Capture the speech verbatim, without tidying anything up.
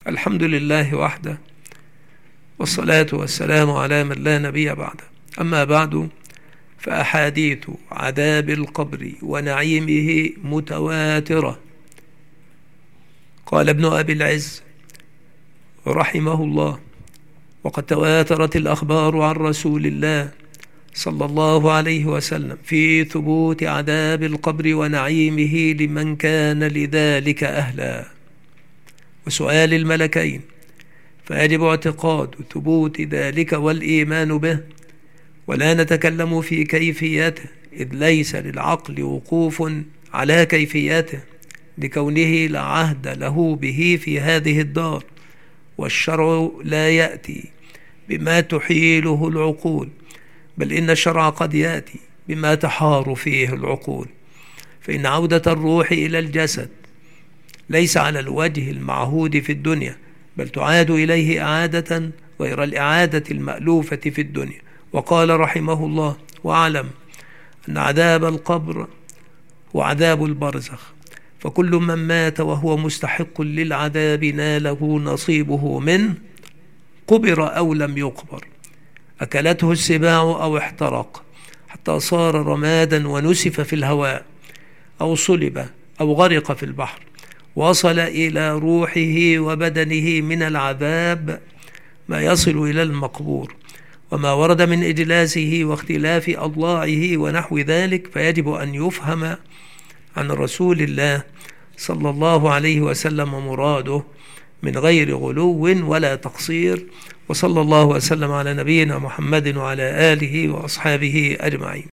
الحمد لله وحده، والصلاة والسلام على من لا نبي بعده. أما بعد، فأحاديث عذاب القبر ونعيمه متواترة. قال ابن أبي العز رحمه الله: وقد تواترت الأخبار عن رسول الله صلى الله عليه وسلم في ثبوت عذاب القبر ونعيمه لمن كان لذلك أهلا، وسؤال الملكين، فيجب اعتقاد ثبوت ذلك والإيمان به، ولا نتكلم في كيفيته، إذ ليس للعقل وقوف على كيفيته، لكونه لا عهد له به في هذه الدار، والشرع لا يأتي بما تحيله العقول، بل إن الشرع قد يأتي بما تحار فيه العقول. فإن عودة الروح إلى الجسد ليس على الوجه المعهود في الدنيا، بل تعاد إليه إعادة غير الإعادة المألوفة في الدنيا. وقال رحمه الله: واعلم أن عذاب القبر وعذاب البرزخ، فكل من مات وهو مستحق للعذاب ناله نصيبه منه، قبر أو لم يقبر، أكلته السباع أو احترق حتى صار رمادا ونسف في الهواء، أو صلب أو غرق في البحر، وصل إلى روحه وبدنه من العذاب ما يصل إلى المقبور، وما ورد من إجلاسه واختلاف أضلاعه ونحو ذلك، فيجب أن يفهم عن رسول الله صلى الله عليه وسلم مراده من غير غلو ولا تقصير. وصلى الله وسلم على نبينا محمد وعلى آله وأصحابه أجمعين.